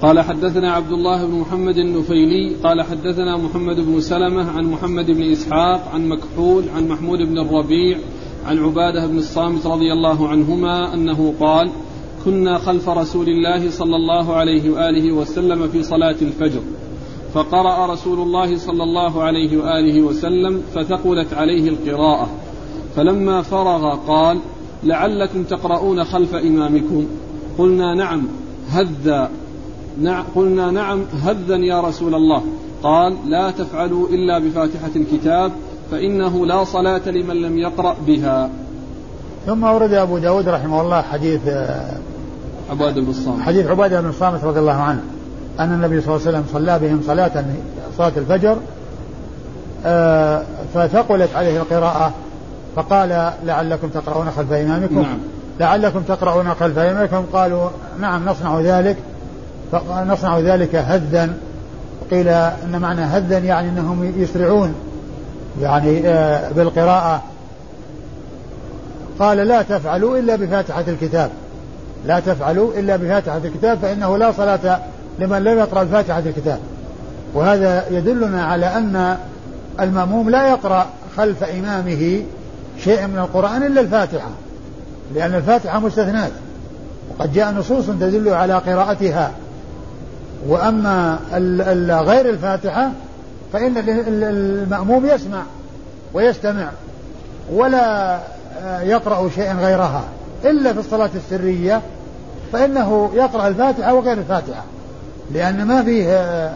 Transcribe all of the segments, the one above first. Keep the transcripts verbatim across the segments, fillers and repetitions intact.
قال حدثنا عبد الله بن محمد النفيلي قال حدثنا محمد بن سلمة عن محمد بن إسحاق عن مكحول عن محمود بن الربيع عن عبادة بن الصامت رضي الله عنهما أنه قال كنا خلف رسول الله صلى الله عليه وآله وسلم في صلاة الفجر فقرأ رسول الله صلى الله عليه وآله وسلم فثقلت عليه القراءة فلما فرغ قال لعلكم تقرؤون خلف إمامكم قلنا نعم هذا نع قلنا نعم هذا يا رسول الله قال لا تفعلوا إلا بفاتحة الكتاب فإنه لا صلاة لمن لم يقرأ بها. ثم ورد أبو داود رحمه الله حديث عبادة بن الصامت حديث عبادة بن الصامت رضي الله عنه أن النبي صلى الله عليه وسلم صلى بهم صلاة صلاة الفجر فثقلت عليه القراءة فقال لعلكم تقرؤون خلف إمامكم نعم. لعلكم تقرؤون خلف إمامكم قالوا نعم نصنع ذلك فنصنع ذلك هذا. قيل إن معنى هذا يعني أنهم يسرعون يعني بالقراءة. قال لا تفعلوا إلا بفاتحة الكتاب لا تفعلوا إلا بفاتحة الكتاب فإنه لا صلاة لمن لم يقرأ الفاتحة الكتاب. وهذا يدلنا على أن المأموم لا يقرأ خلف إمامه شيء من القرآن إلا الفاتحة لأن الفاتحة مستثنات وقد جاء نصوص تدل على قراءتها. وأما غير الفاتحة فإن المأموم يسمع ويستمع ولا يقرأ شيئا غيرها إلا في الصلاة السرية فإنه يقرأ الفاتحة وغير الفاتحة لأن ما فيه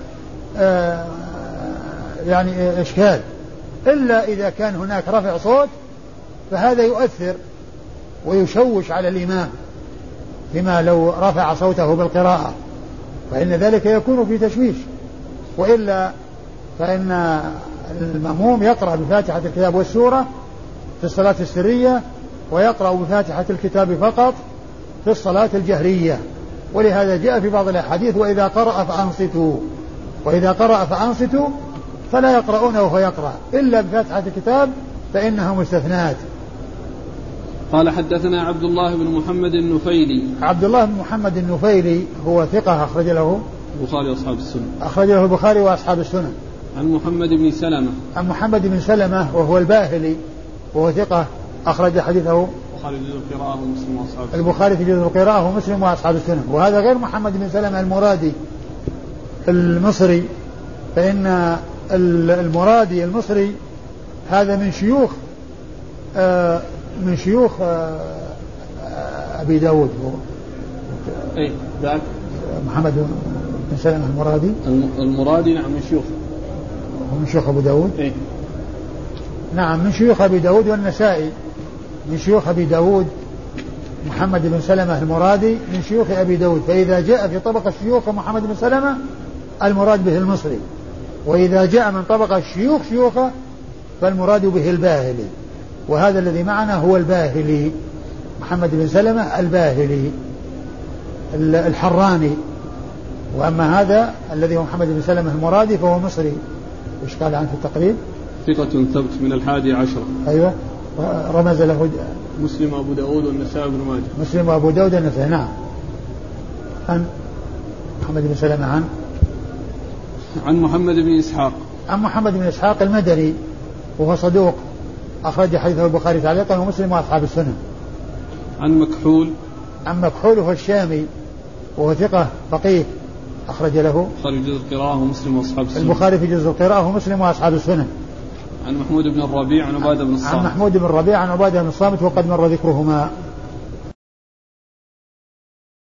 يعني إشكال إلا إذا كان هناك رفع صوت فهذا يؤثر ويشوش على الإمام فيما لو رفع صوته بالقراءة فإن ذلك يكون في تشويش. وإلا فإن المأموم يقرأ بفاتحة الكتاب والسورة في الصلاة السرية ويقرأ بفاتحة الكتاب فقط في الصلاة الجهرية. ولهذا جاء في بعض الأحاديث وإذا قرأ فأنصتوا وإذا قرأ فأنصتوا فلا يقرؤون وهو يقرأ إلا بفاتحة الكتاب فإنها مستثنات. قال حدثنا عبد الله بن محمد النفيلي عبد الله بن محمد النفيلي هو ثقة أخرج له البخاري وأصحاب السنن أخرج له البخاري وأصحاب السنن. عن محمد بن سلمة عن محمد بن سلمة وهو الباهلي وهو ثقة أخرج حديثه البخاري في جزء القراءة ومسلم وأصحاب السنن البخاري في جزء القراءة ومسلم وأصحاب السنن. وهذا غير محمد بن سلمة المرادي المصري فإن المرادي المصري هذا من شيوخ آه من شيوخ آه أبي داود أي ذاك محمد بن سلمة المرادي المرادي نعم من شيوخ هو من شيوخ أبو داود أي نعم من شيوخ أبي داود والنسائي من شيوخ أبي داود محمد بن سلمة المرادي من شيوخ أبي داود. فإذا جاء في طبقة الشيوخ محمد بن سلمة المراد به المصري وإذا جاء من طبقة الشيوخ شيوخه فالمراد به الباهلي. وهذا الذي معنا هو الباهلي محمد بن سلمة الباهلي الحراني. وأما هذا الذي هو محمد بن سلمة المرادي فهو مصري. إيش قال عنه في التقريب؟ ثقة ثبت من الحادي عشرة. أيوة رمز له مسلم وأبو داود والنسائي بن ماجه. مسلم وأبو داود والنسائي نعم. عن محمد بن سلمة عن عن محمد بن إسحاق عن محمد بن إسحاق المدني وهو صدوق أخرج حديثه البخاري تعليقا ومسلم وأصحاب السنن. عن مكحول عن مكحول هو الشامي وهو ثقة فقيه أخرج له البخاري في جزء القراءة ومسلم وأصحاب السنن. البخاري في جزء القراءة ومسلم وأصحاب السنن. عن محمود بن الربيع عن عبادة بن الصامت عن محمود بن الربيع عن عبادة بن الصامت وقد مر ذكرهما.